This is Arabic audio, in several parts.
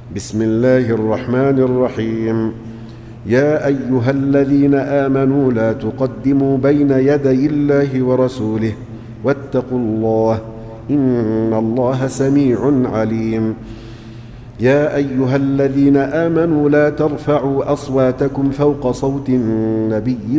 بسم الله الرحمن الرحيم. يا أيها الذين آمنوا لا تقدموا بين يدي الله ورسوله واتقوا الله إن الله سميع عليم. يا أيها الذين آمنوا لا ترفعوا أصواتكم فوق صوت النبي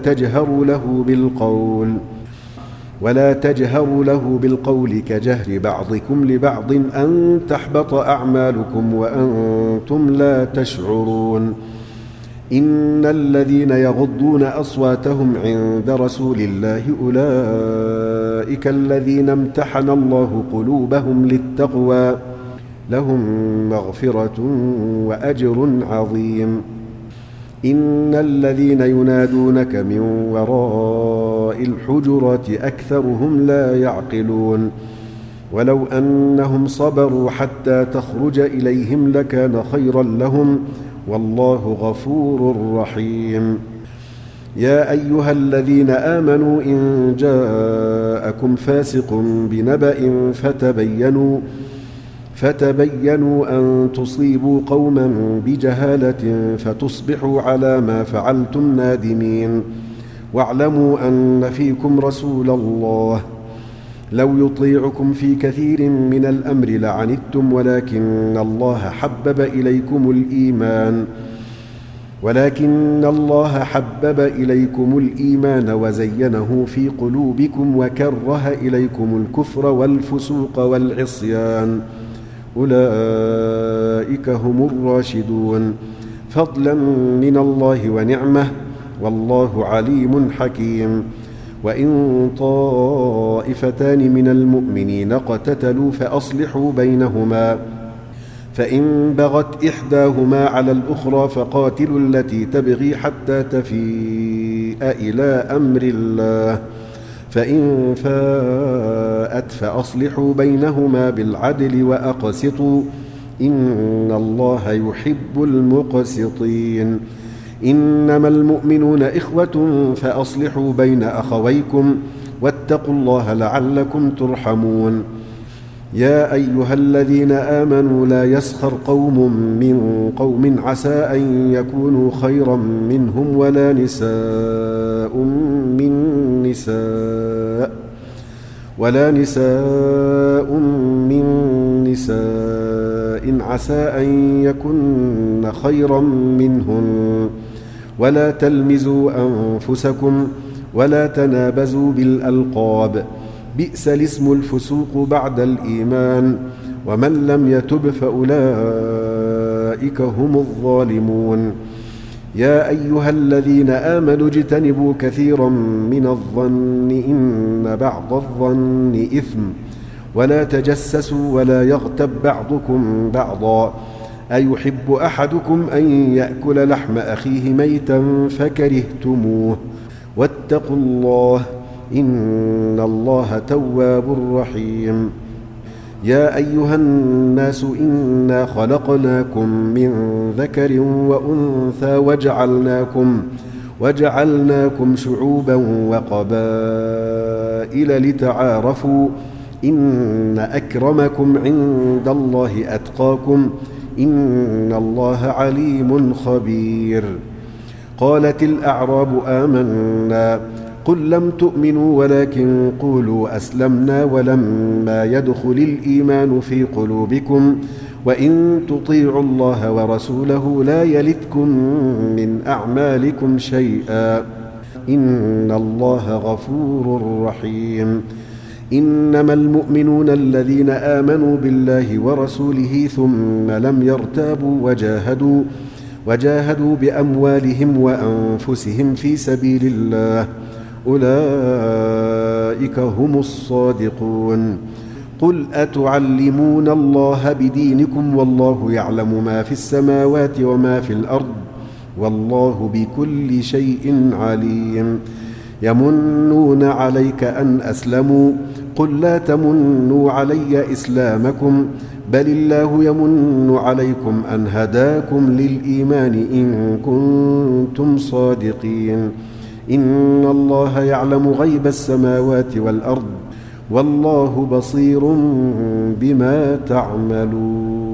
ولا تجهروا له بالقول كجهر بعضكم لبعض أن تحبط أعمالكم وأنتم لا تشعرون. إن الذين يغضون أصواتهم عند رسول الله أولئك الذين امتحن الله قلوبهم للتقوى لهم مغفرة وأجر عظيم. إن الذين ينادونك من وراء الحجرات أكثرهم لا يعقلون. ولو أنهم صبروا حتى تخرج إليهم لكان خيرا لهم والله غفور رحيم. يا أيها الذين آمنوا إن جاءكم فاسق بنبأ فتبينوا أن تصيبوا قوما بجهالة فتصبحوا على ما فعلتم نادمين. واعلموا أن فيكم رسول الله لو يطيعكم في كثير من الأمر لعنتم ولكن الله حبب إليكم الإيمان وزينه في قلوبكم وكره إليكم الكفر والفسوق والعصيان أولئك هم الراشدون فضلا من الله ونعمة والله عليم حكيم. وإن طائفتان من المؤمنين اقتتلوا فأصلحوا بينهما فإن بغت إحداهما على الأخرى فقاتلوا التي تبغي حتى تفيء إلى أمر الله فإن فاءت فأصلحوا بينهما بالعدل وأقسطوا إن الله يحب المقسطين. إنما المؤمنون إخوة فأصلحوا بين أخويكم واتقوا الله لعلكم ترحمون. يا أيها الذين آمنوا لا يسخر قوم من قوم عسى أن يكونوا خيرا منهم ولا نساء من نساء عسى أن يكن خيرا منهن ولا تلمزوا أنفسكم ولا تنابزوا بالألقاب بئس الاسم الفسوق بعد الإيمان ومن لم يتب فأولئك هم الظالمون. يا أيها الذين آمنوا اجتنبوا كثيرا من الظن إن بعض الظن إثم ولا تجسسوا ولا يغتب بعضكم بعضا أيحب أحدكم أن يأكل لحم أخيه ميتا فكرهتموه واتقوا الله إن الله تواب رحيم. يا أيها الناس إنا خلقناكم من ذكر وأنثى وجعلناكم شعوبا وقبائل لتعارفوا إن أكرمكم عند الله أتقاكم إن الله عليم خبير. قالت الأعراب آمنا قل لم تؤمنوا ولكن قولوا أسلمنا ولما يدخل الإيمان في قلوبكم وإن تطيعوا الله ورسوله لا يلتكم من أعمالكم شيئا إن الله غفور رحيم. إنما المؤمنون الذين آمنوا بالله ورسوله ثم لم يرتابوا وجاهدوا بأموالهم وأنفسهم في سبيل الله أولئك هم الصادقون. قل أتعلمون الله بدينكم والله يعلم ما في السماوات وما في الأرض والله بكل شيء عليم. يمنون عليك أن أسلموا قل لا تمنوا علي إسلامكم بل الله يمن عليكم أن هداكم للإيمان إن كنتم صادقين. إن الله يعلم غيب السماوات والأرض والله بصير بما تعملون.